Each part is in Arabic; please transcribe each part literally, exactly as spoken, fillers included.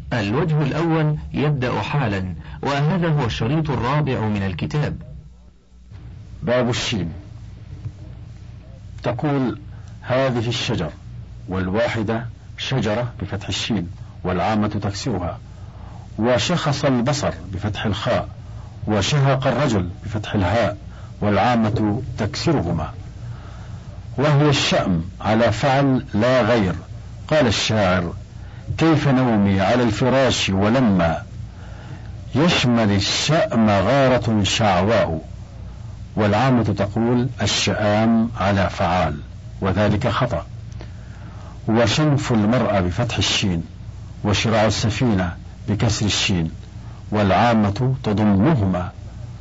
الوجه الأول يبدأ حالا، وهذا هو الشريط الرابع من الكتاب. باب الشين. تقول هذه الشجر، والواحدة شجرة بفتح الشين والعامة تكسرها، وشخص البصر بفتح الخاء، وشهق الرجل بفتح الهاء والعامة تكسرهما، وهي الشأم على فعل لا غير. قال الشاعر: كيف نومي على الفراش ولما يشمل الشأم غارة شعواء. والعامة تقول الشآم على فعال، وذلك خطأ. وشنف المرأة بفتح الشين، وشراع السفينة بكسر الشين، والعامة تضمهما.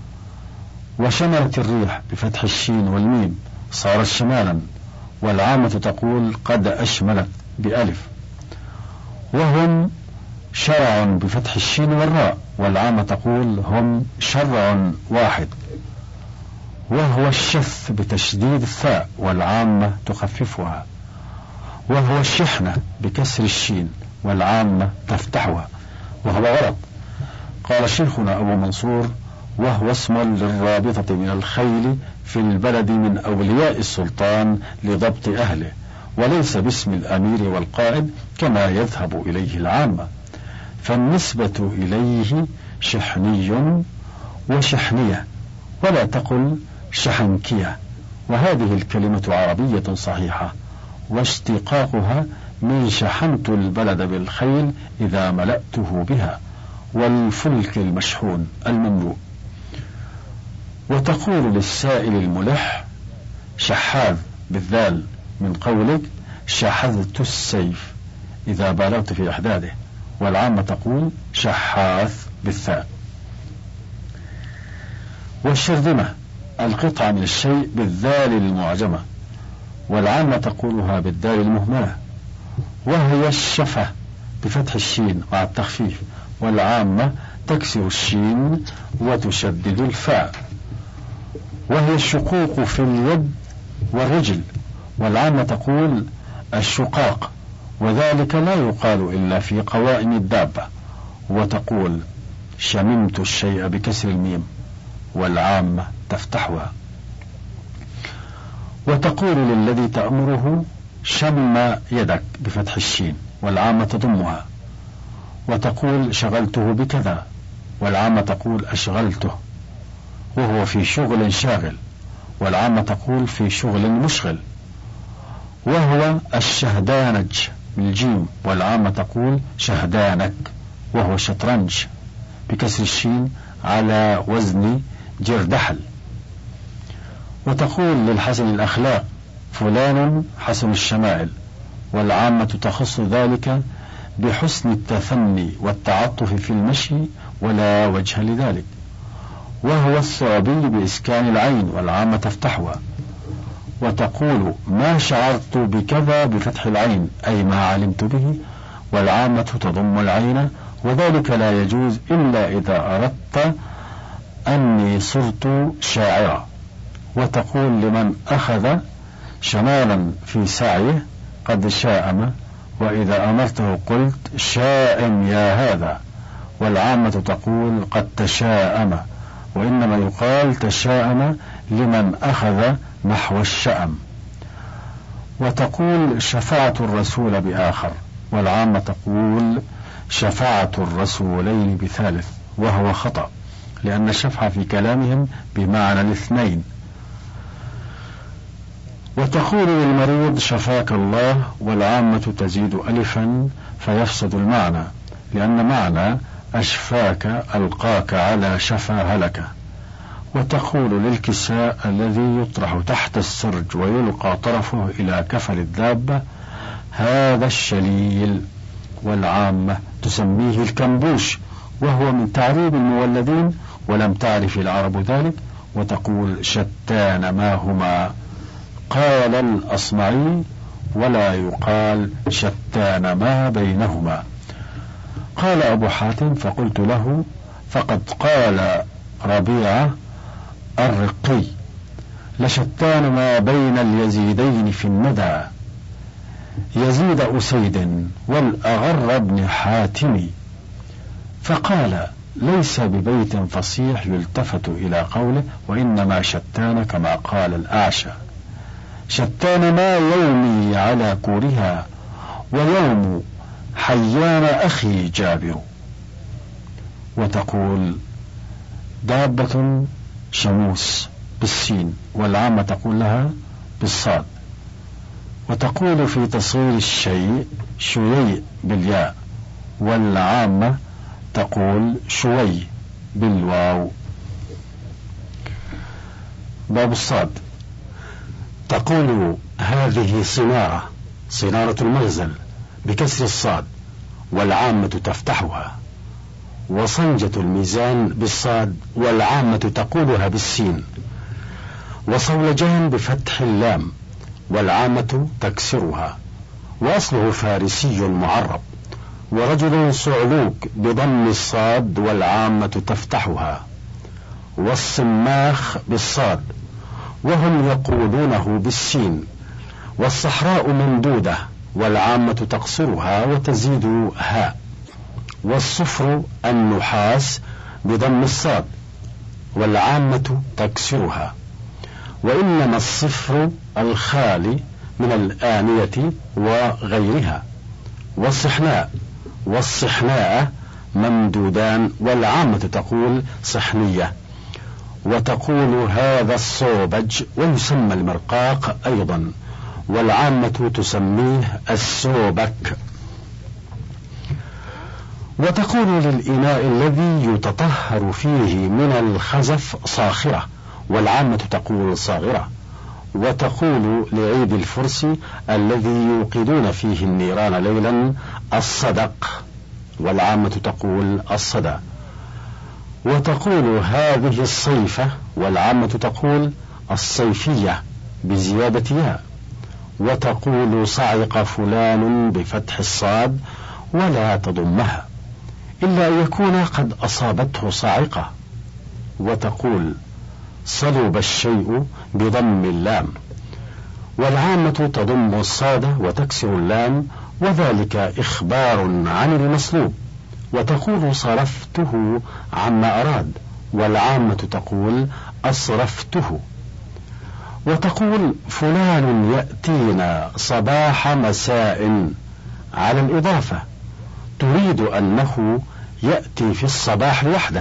وشملت الريح بفتح الشين والميم صارت شمالا، والعامة تقول قد أشملت بألف. وهم شرع بفتح الشين والراء، والعامة تقول هم شرع واحد. وهو الشث بتشديد الثاء، والعامة تخففها. وهو الشحنة بكسر الشين، والعامة تفتحها، وهو غلط. قال شيخنا أبو منصور: وهو اسم للرابطة من الخيل في البلد من أولياء السلطان لضبط أهله، وليس باسم الأمير والقائد كما يذهب إليه العامة، فالنسبة إليه شحني وشحنية، ولا تقل شحنكية. وهذه الكلمة عربية صحيحة، واشتقاقها من شحنت البلد بالخيل إذا ملأته بها، والفلك المشحون المملوء. وتقول للسائل الملح شحاذ بالذال، من قولك شحذت السيف إذا بالغت في إحداده، والعامة تقول شحاث بالثاء. والشرذمة القطعة من الشيء بالذال المعجمة، والعامة تقولها بالدال المهملة. وهي الشفة بفتح الشين مع التخفيف، والعامة تكسر الشين وتشدد الفاء. وهي الشقوق في اليد والرجل، والعامة تقول الشقاق، وذلك لا يقال إلا في قوائم الدابة. وتقول شممت الشيء بكسر الميم، والعامة تفتحها. وتقول للذي تأمره شم يدك بفتح الشين، والعامة تضمها. وتقول شغلته بكذا، والعامة تقول أشغلته، وهو في شغل شاغل، والعامة تقول في شغل مشغل. وهو الشهدانج بالجيم، والعامة تقول شهدانك، وهو شطرنج بكسر الشين على وزن جردحل. وتقول للحسن الأخلاق فلان حسن الشمائل، والعامة تخص ذلك بحسن التثني والتعطف في المشي، ولا وجه لذلك. وهو الثعبي بإسكان العين، والعامة تفتحها. وتقول ما شعرت بكذا بفتح العين، أي ما علمت به، والعامة تضم العين، وذلك لا يجوز إلا إذا أردت أني صرت شاعرا. وتقول لمن أخذ شمالا في سعيه قد شاءم، وإذا أمرته قلت شائم يا هذا، والعامة تقول قد تشاءم، وإنما يقال تشاءم لمن أخذ نحو الشأم. وتقول شفعت الرسول بآخر، والعامة تقول شفعت الرسولين بثالث، وهو خطأ، لأن الشفع في كلامهم بمعنى الاثنين. وتقول للمريض شفاك الله، والعامة تزيد ألفا فيفسد المعنى، لأن معنى أشفاك ألقاك على شفا هلك. وتقول للكساء الذي يطرح تحت السرج ويلقى طرفه إلى كفل الدابة هذا الشليل، والعامة تسميه الكنبوش، وهو من تعريب المولدين، ولم تعرف العرب ذلك. وتقول شتان ما هما، قال الأصمعي ولا يقال شتان ما بينهما. قال أبو حاتم فقلت له فقد قال ربيعة الرقي لشتان ما بين اليزيدين في الندى، يزيد أسيد والأغر بن حاتم فقال: ليس ببيت فصيح يلتفت إلى قوله، وإنما شتان كما قال الأعشى: شتان ما يومي على كورها ويوم حيان أخي جابر. وتقول: دابة شموس بالسين، والعامة تقول لها بالصاد. وتقول في تصغير الشيء شيء بالياء، والعامة تقول شوي بالواو. باب الصاد. تقول: هذه صنارة، صنارة المغزل بكسر الصاد، والعامة تفتحها. وصنجة الميزان بالصاد، والعامة تقولها بالسين. وصولجان بفتح اللام، والعامة تكسرها. وأصله فارسي معرب. ورجل صعلوك بضم الصاد، والعامة تفتحها. والصماخ بالصاد، وهم يقولونه بالسين. والصحراء ممدودة، والعامة تقصرها وتزيد هاء. والصفر النحاس بضم الصاد، والعامة تكسرها. وإنما الصفر الخالي من الآنية وغيرها. والصحناء والصحناء ممدودان، والعامة تقول صحنية. وتقول: هذا الصوبج، ويسمى المرقاق أيضا، والعامة تسميه السوبك. وتقول للإناء الذي يتطهر فيه من الخزف صاخرة، والعامة تقول صاغرة. وتقول لعيد الفرس الذي يوقدون فيه النيران ليلا الصدق، والعامة تقول الصدى. وتقول: هذه الصيفة، والعامة تقول الصيفية بزيادة ياء. وتقول: صعق فلان بفتح الصاد، ولا تضمها إلا أن يكون قد أصابته صاعقة. وتقول: صلب الشيء بضم اللام، والعامة تضم الصاد وتكسر اللام، وذلك إخبار عن المصلوب. وتقول: صرفته عما أراد، والعامة تقول أصرفته. وتقول: فلان يأتينا صباح مساء، على الإضافة، تريد أنه يأتي في الصباح وحده،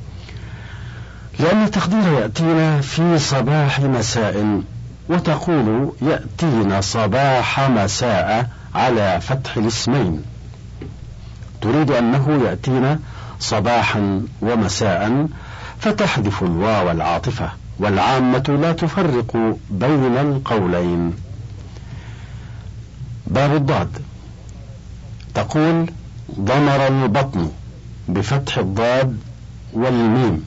لأن تقدير يأتينا في صباح مساء. وتقول: يأتينا صباح مساء على فتح الاسمين، تريد أنه يأتينا صباحا ومساء، فتحذف الواو العاطفة. والعامة لا تفرق بين القولين. باب الضاد. تقول: ضمر البطن بفتح الضاد والميم،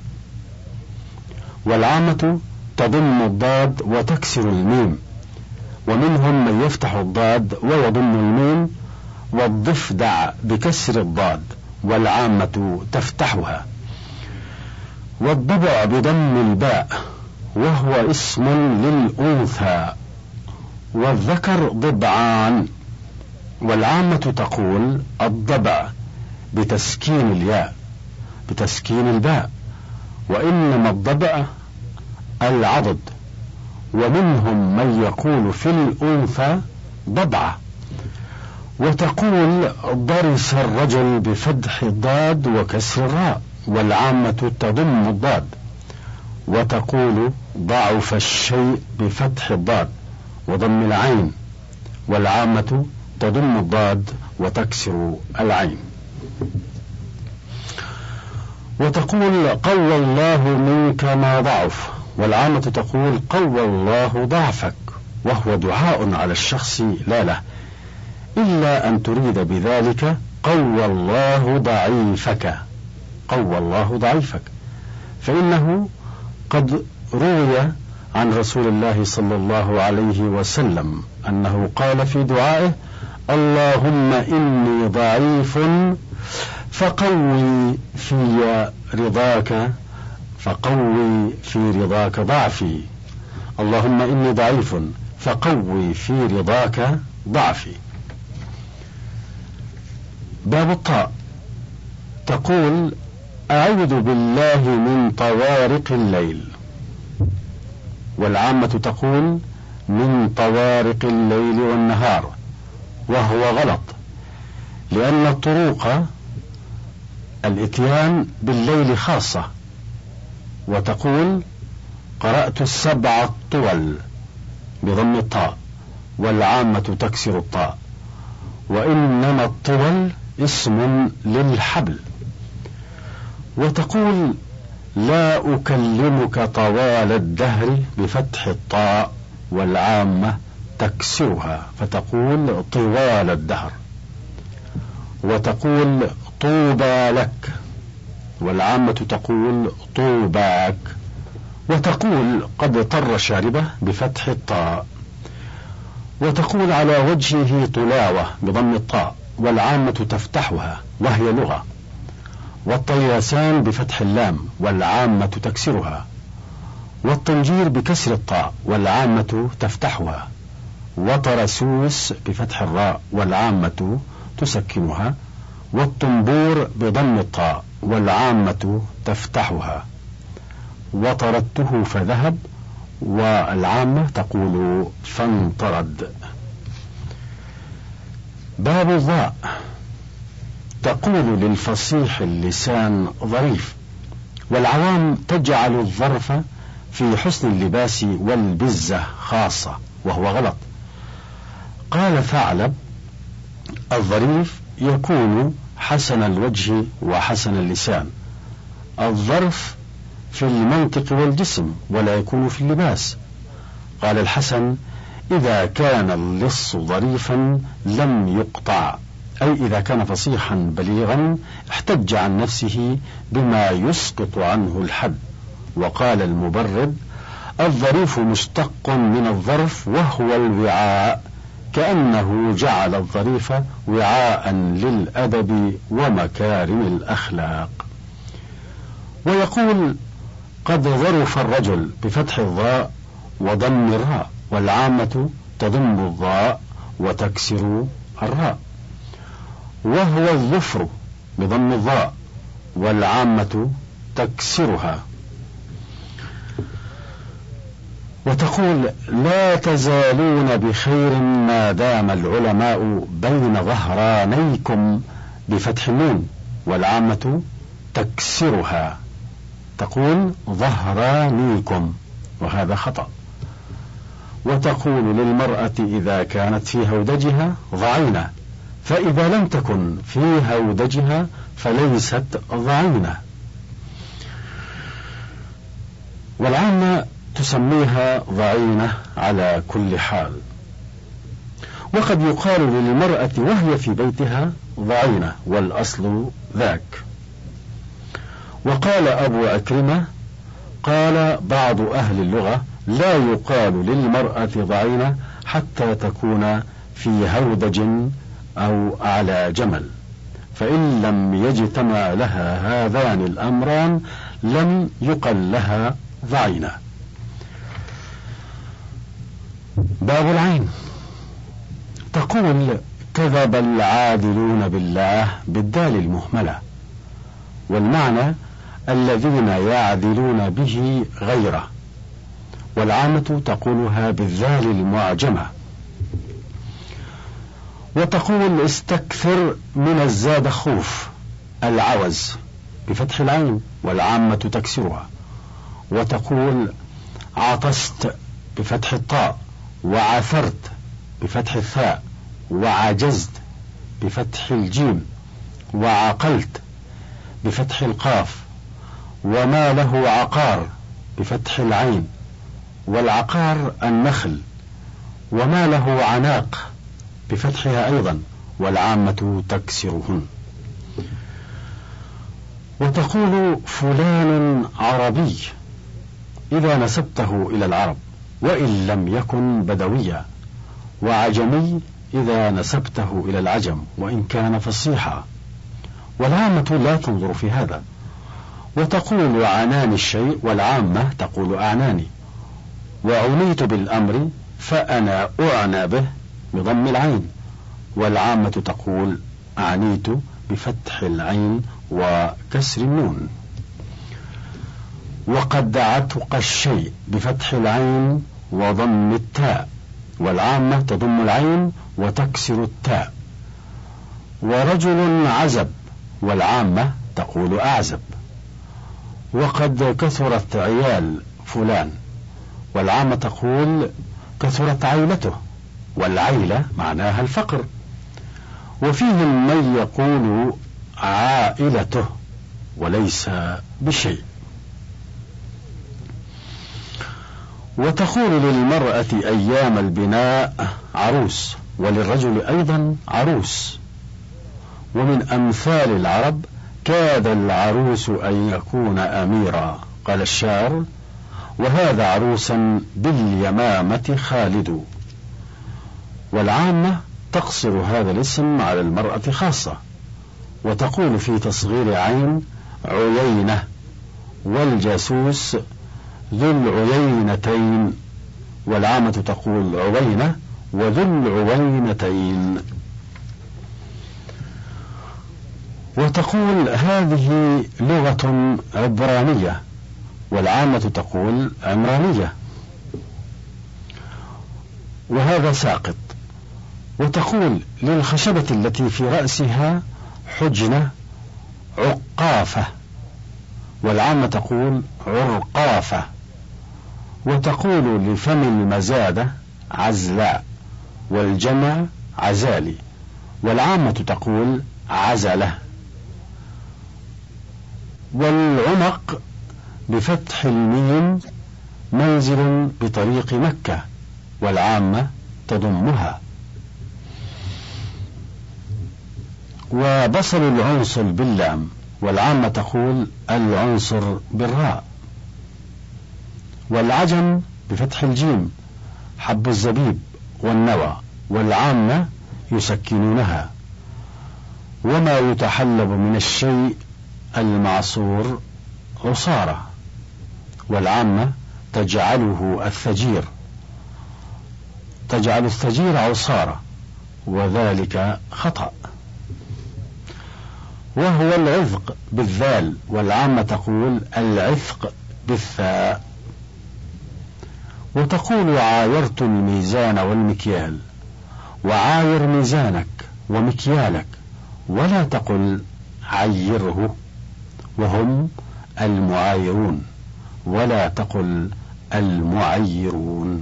والعامة تضم الضاد وتكسر الميم. ومنهم من يفتح الضاد ويضم الميم. والضفدع بكسر الضاد، والعامة تفتحها. والضبع بضم الباء، وهو اسم للأنثى. والذكر ضبعان، والعامة تقول الضبع بتسكين الياء بتسكين الباء. وإنما الضبع العضد. ومنهم من يقول في الأنثى ضبعة. وتقول: ضرس الرجل بفتح الضاد وكسر الراء، والعامة تضم الضاد. وتقول: ضعف الشيء بفتح الضاد وضم العين، والعامة تضم الضاد وتكسر العين. وتقول: قوى الله منك ما ضعف، والعامة تقول: قوى الله ضعفك، وهو دعاء على الشخص لا له، إلا أن تريد بذلك قوى الله ضعيفك قوى الله ضعيفك فإنه قد روي عن رسول الله صلى الله عليه وسلم أنه قال في دعائه: اللهم إني ضعيف فقوي في رضاك فقوي في رضاك ضعفي اللهم إني ضعيف فقوي في رضاك ضعفي. باب الطاء. تقول أعوذ بالله من طوارق الليل، والعامة تقول من طوارق الليل والنهار، وهو غلط، لأن الطروق الإتيان بالليل خاصة. وتقول قرأت السبع الطول بضم الطاء، والعامة تكسر الطاء، وإنما الطول اسم للحبل. وتقول لا أكلمك طوال الدهر بفتح الطاء، والعامة تكسرها فتقول طوال الدهر. وتقول طوبى لك، والعامة تقول طوباك. وتقول قد طر شاربه بفتح الطاء. وتقول على وجهه طلاوة بضم الطاء، والعامة تفتحها وهي لغة. والطياسان بفتح اللام، والعامة تكسرها. والطنجير بكسر الطاء، والعامة تفتحها. وطرسوس بفتح الراء، والعامة تسكنها. والطنبور بضم الطاء، والعامة تفتحها. وطردته فذهب، والعامة تقول فانطرد. باب الظاء. تقول للفصيح اللسان ظريف، والعوام تجعل الظرف في حسن اللباس والبزة خاصة، وهو غلط. قال ثعلب الظريف يكون حسن الوجه وحسن اللسان. الظرف في المنطق والجسم، ولا يكون في اللباس. قال الحسن إذا كان اللص ظريفا لم يقطع، أي إذا كان فصيحا بليغا احتج عن نفسه بما يسقط عنه الحد. وقال المبرد الظريف مشتق من الظرف وهو الوعاء، كأنه جعل الظريف وعاء للأدب ومكارم الأخلاق. ويقول قد ظرف الرجل بفتح الظاء وضم الراء، والعامة تضم الظاء وتكسر الراء. وهو الظفر بضم الظاء، والعامة تكسرها. وتقول لا تزالون بخير ما دام العلماء بين ظهرانيكم بفتح النون، والعامة تكسرها تقول ظهرانيكم، وهذا خطأ. وتقول للمرأة إذا كانت في هودجها ضعينة، فإذا لم تكن في هودجها فليست ضعينة. والعامة تسميها ضعينة على كل حال. وقد يقال للمرأة وهي في بيتها ضعينة، والأصل ذاك. وقال أبو عكرمة قال بعض أهل اللغة لا يقال للمرأة ضعينة حتى تكون في هودج أو على جمل، فإن لم يجتمع لها هذان الأمران لم يقل لها ضعينة. باب العين. تقول كذب العادلون بالله بالدال المهملة، والمعنى الذين يعدلون به غيره، والعامة تقولها بالذال المعجمة. وتقول استكثر من الزاد خوف العوز بفتح العين، والعامة تكسرها. وتقول عطست بفتح الطاء، وعثرت بفتح الثاء، وعجزت بفتح الجيم، وعقلت بفتح القاف، وما له عقار بفتح العين، والعقار النخل، وما له عناق بفتحها أيضا، والعامة تكسرهن. وتقول فلان عربي إذا نسبته إلى العرب وإن لم يكن بدويا، وعجمي إذا نسبته إلى العجم وإن كان فصيحا، والعامة لا تنظر في هذا. وتقول عنان الشيء، والعامة تقول أعناني. وعنيت بالأمر فأنا أعنى به بضم العين، والعامة تقول أعنيت بفتح العين وكسر النون. وقد عتق الشيء بفتح العين وضم التاء، والعامة تضم العين وتكسر التاء. ورجل عزب، والعامة تقول أعزب. وقد كثرت عيال فلان، والعامة تقول كثرت عيلته، والعيلة معناها الفقر. وفيهم من يقول عائلته وليس بشيء. وتقول للمرأة أيام البناء عروس، وللرجل أيضا عروس. ومن أمثال العرب كاد العروس أن يكون أميرا، قال الشاعر: وهذا عروسا باليمامة خالد. والعامة تقصر هذا الاسم على المرأة خاصة، وتقول في تصغير عين عيينة، والجاسوس ذو العيينتين، والعامة تقول عوينة وذو العوينتين. وتقول هذه لغة عبرانية، والعامة تقول عمرانية، وهذا ساقط. وتقول للخشبة التي في رأسها حجنة عقافة، والعامة تقول عرقافة. وتقول لفم المزادة عزلاء، والجمع عزالي، والعامة تقول عزلة. والعنق بفتح الميم منزل بطريق مكة، والعامة تضمها. وبصل العنصر باللام، والعامة تقول العنصر بالراء. والعجم بفتح الجيم حب الزبيب والنوى، والعامة يسكنونها. وما يتحلب من الشيء المعصور عصارة، والعامة تجعله الثجير، تجعل الثجير عصارة، وذلك خطأ. وهو العذق بالذال، والعامة تقول العثق بالثاء. وتقول عايرت الميزان والمكيال، وعاير ميزانك ومكيالك، ولا تقل عيره، وهم المعايرون، ولا تقل المعيرون.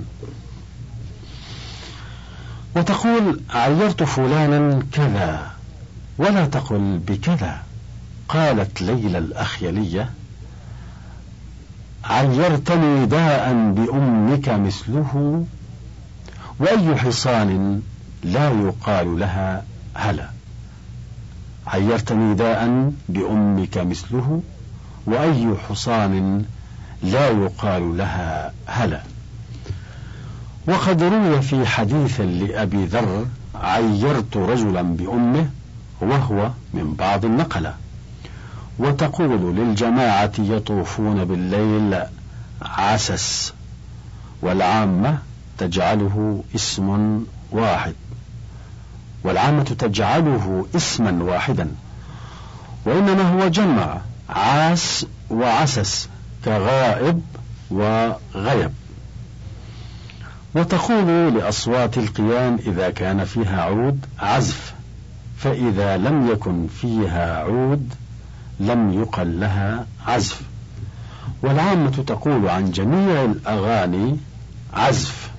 وتقول عيرت فلانا كذا، ولا تقل بكذا. قالت ليلى الأخيلية: عيرتني داء بأمك مثله، وأي حصان لا يقال لها هلا. عيرتني داء بأمك مثله، وأي حصان لا يقال لها هلا. وقد روي في حديث لأبي ذر: عيرت رجلا بأمه، وهو من بعض النقلة. وتقول للجماعة يطوفون بالليل عسس، والعامة تجعله اسم واحد، والعامة تجعله اسما واحدا، وإنما هو جمع عاس وعسس كغائب وغيب. وتقول لأصوات القيام إذا كان فيها عود عزف، فإذا لم يكن فيها عود لم يقل لها عزف. والعامة تقول عن جميع الأغاني عزف.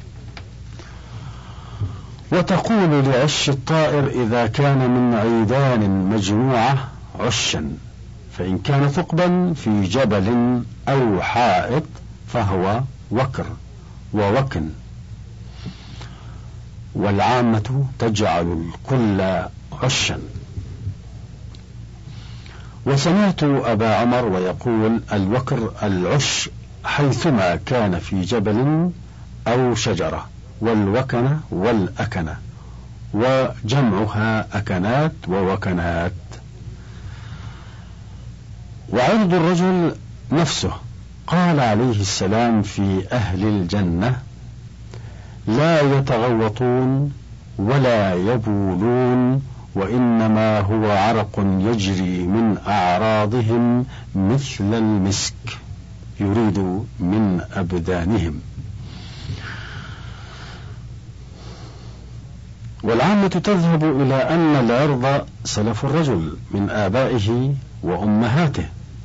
وتقول لعش الطائر إذا كان من عيدان مجموعة عشا، فإن كان ثقبا في جبل أو حائط فهو وكر ووكن. والعامة تجعل الكل عشا. وسمعت أبا عمر ويقول الوكر العش حيثما كان في جبل أو شجرة، والوكنة والأكنة، وجمعها أكنات ووكنات. وعرض الرجل نفسه، قال عليه السلام في أهل الجنة: لا يتغوطون ولا يبولون وإنما هو عرق يجري من أعراضهم مثل المسك، يريد من أبدانهم. والعامة تذهب إلى أن العرض سلف الرجل من آبائه وأمهاته.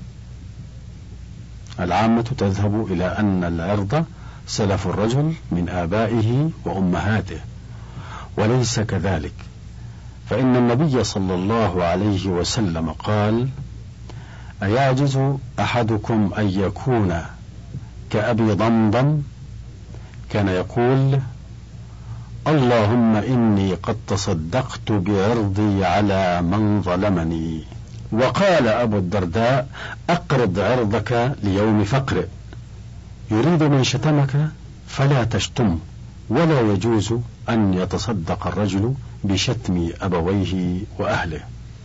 العامة تذهب إلى أن العرض سلف الرجل من آبائه وأمهاته، وليس كذلك، فإن النبي صلى الله عليه وسلم قال: أيعجز أحدكم أن يكون كأبي ضمضم؟ كان يقول: اللهم إني قد تصدقت بعرضي على من ظلمني. وقال أبو الدرداء: أقرض عرضك ليوم فقر، يريد من شتمك فلا تشتم، ولا يجوز أن يتصدق الرجل بشتم أبويه وأهله.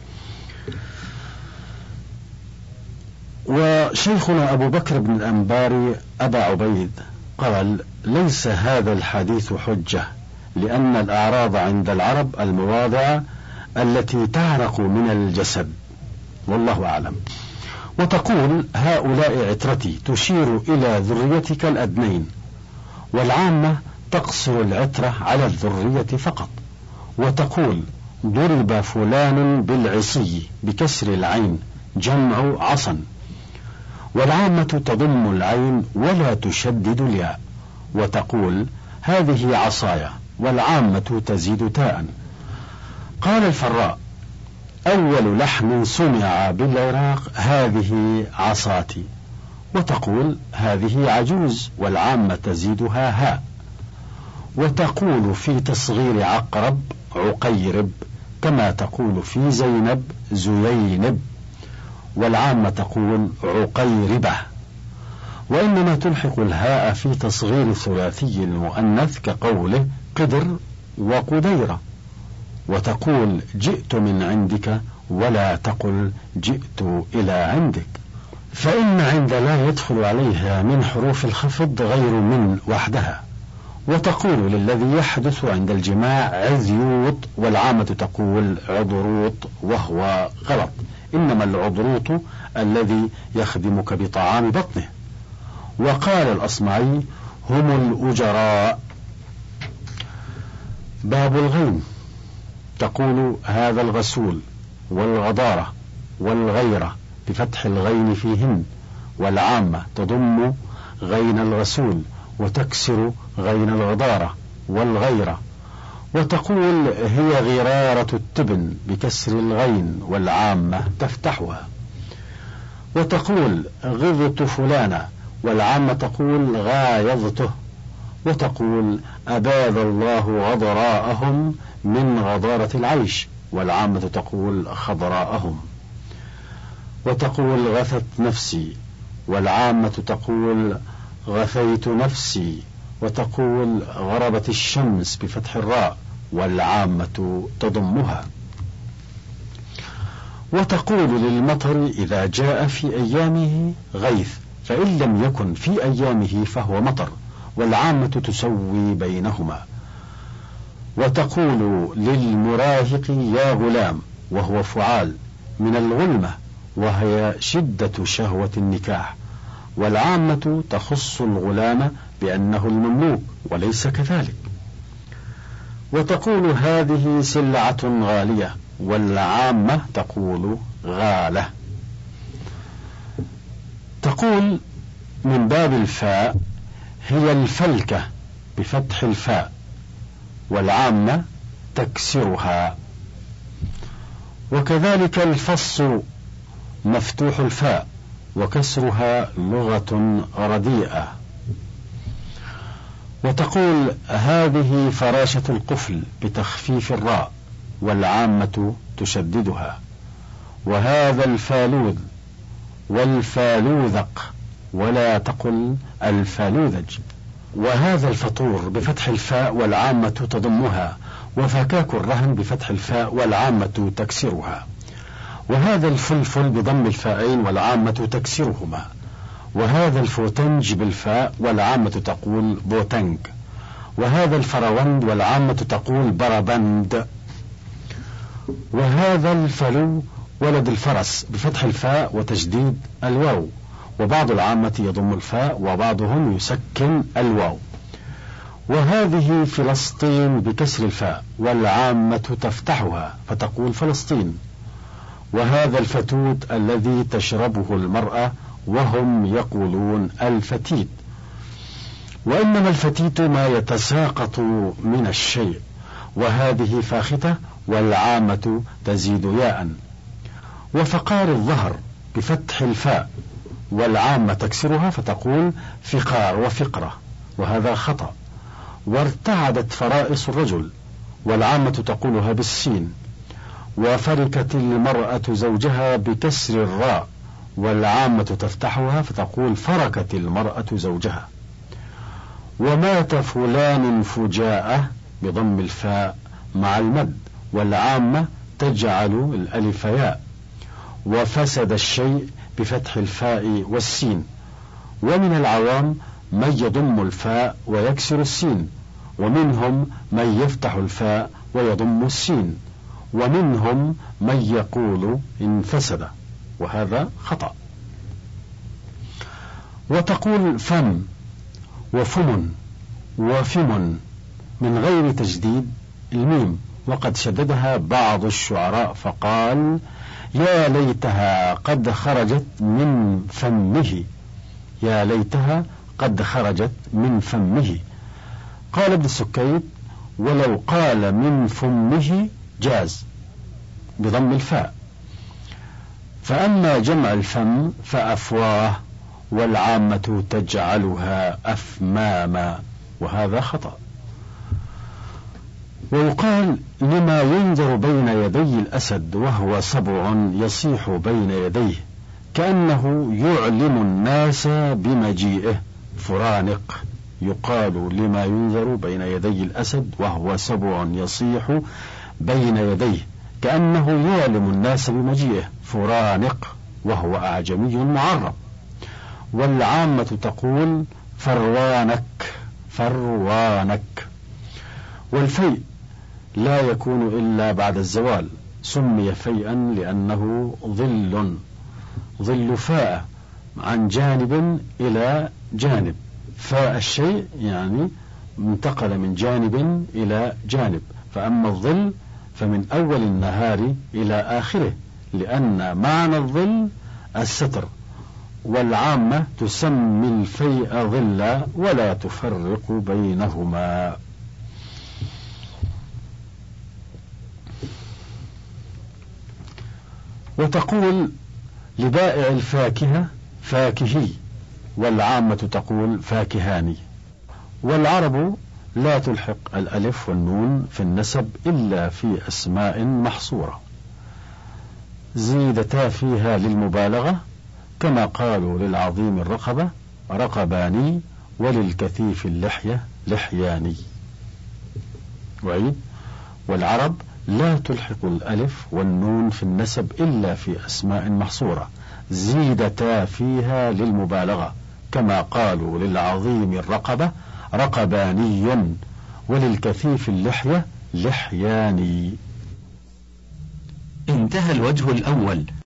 وشيخنا أبو بكر بن الأنباري أبا عبيد قال: ليس هذا الحديث حجة، لأن الأعراض عند العرب المواضع التي تعرق من الجسد، والله أعلم. وتقول: هؤلاء عترتي، تشير إلى ذريتك الأدنين، والعامة تقصر العترة على الذرية فقط. وتقول: ضرب فلان بالعصي بكسر العين، جمع عصا، والعامة تضم العين ولا تشدد الياء. وتقول: هذه عصايا، والعامة تزيد تاء. قال الفراء: أول لحن سمع بالعراق هذه عصاتي. وتقول: هذه عجوز، والعامة تزيدها هاء. وتقول في تصغير عقرب عقيرب، كما تقول في زينب زيينب، والعامة تقول عقيربة. وإنما تلحق الهاء في تصغير ثلاثي المؤنث كقوله قدر وقديرة. وتقول: جئت من عندك، ولا تقل جئت إلى عندك، فإن عند لا يدخل عليها من حروف الخفض غير من وحدها. وتقول للذي يحدث عند الجماع عذيوط، والعامة تقول عضروط، وهو غلط، إنما العضروط الذي يخدمك بطعام بطنه. وقال الأصمعي: هم الأجراء. باب الغين، تقول: هذا الغسول، والغضارة، والغيرة بفتح الغين فيهن، والعامة تضم غين الغسول وتكسر غين الغضارة والغيرة. وتقول: هي غرارة التبن بكسر الغين، والعامة تفتحها. وتقول: غضت فلانا، والعامة تقول غايضته. وتقول: أباد الله غضراءهم من غضارة العيش، والعامة تقول خضراءهم. وتقول: غثت نفسي، والعامة تقول غثيت نفسي. وتقول: غربت الشمس بفتح الراء، والعامة تضمها. وتقول للمطر إذا جاء في أيامه غيث، فإن لم يكن في أيامه فهو مطر، والعامة تسوي بينهما. وتقول للمراهق يا غلام، وهو فعال من الغلمة، وهي شدة شهوة النكاح، والعامة تخص الغلام بأنه المملوك، وليس كذلك. وتقول: هذه سلعة غالية، والعامة تقول غالة. تقول من باب الفاء: هي الفلكة بفتح الفاء، والعامة تكسرها. وكذلك الفص مفتوح الفاء، وكسرها لغة رديئة. وتقول: هذه فراشة القفل بتخفيف الراء، والعامة تشددها. وهذا الفالوذ، والفالوذق، ولا تقل الفالوذج. وهذا الفطور بفتح الفاء، والعامة تضمها. وفكاك الرهن بفتح الفاء، والعامة تكسرها. وهذا الفلفل بضم الفاءين، والعامة تكسرهما. وهذا الفوتنج بالفاء، والعامة تقول بوتنج. وهذا الفروند، والعامة تقول بربند. وهذا الفلو ولد الفرس بفتح الفاء وتشديد الواو، وبعض العامة يضم الفاء وبعضهم يسكن الواو. وهذه فلسطين بكسر الفاء والعامة تفتحها فتقول فلسطين. وهذا الفتوت الذي تشربه المرأة وهم يقولون الفتيت. وإنما الفتيت ما يتساقط من الشيء. وهذه فاختة والعامة تزيد ياء. وفقار الظهر بفتح الفاء والعامة تكسرها فتقول فقار وفقرة، وهذا خطأ. وارتعدت فرائص الرجل والعامة تقولها بالسين. وفركت المرأة زوجها بكسر الراء والعامة تفتحها فتقول فركت المرأة زوجها. ومات فلان فجاءة بضم الفاء مع المد والعامة تجعل الألف ياء. وفسد الشيء بفتح الفاء والسين. ومن العوام من يضم الفاء ويكسر السين، ومنهم من يفتح الفاء ويضم السين، ومنهم من يقول انفسد، وهذا خطأ. وتقول فم وفم وفم من غير تجديد الميم، وقد شددها بعض الشعراء فقال يا ليتها قد خرجت من فمه، يا ليتها قد خرجت من فمه. قال ابن السكيت ولو قال من فمه جاز بضم الفاء. فأما جمع الفم فأفواه والعامة تجعلها أفماما، وهذا خطأ. ويقال لما ينظر بين يدي الأسد وهو سبع يصيح بين يديه كأنه يعلم الناس بمجيئه فرانق. يقال لما ينظر بين يدي الأسد وهو سبع يصيح بين يديه كأنه يعلم الناس بمجيئه فرانق، وهو أعجمي معرب. والعامة تقول فروانك فروانك. والفيء لا يكون إلا بعد الزوال، سمي فيئا لأنه ظل ظل فاء عن جانب إلى جانب. فاء الشيء يعني انتقل من جانب إلى جانب. فأما الظل فمن أول النهار إلى آخره، لأن معنى الظل الستر. والعامة تسمي الفيء ظلا ولا تفرق بينهما. وتقول لبائع الفاكهة فاكهي، والعامة تقول فاكهاني. والعرب لا تلحق الألف والنون في النسب إلا في أسماء محصورة زيدتا فيها للمبالغة، كما قالوا للعظيم الرقبة رقباني وللكثيف اللحية لحياني. وعيد. والعرب لا تلحق الألف والنون في النسب إلا في أسماء محصورة زيدتا فيها للمبالغة، كما قالوا للعظيم الرقبة رقباني وللكثيف اللحية لحياني. انتهى الوجه الأول.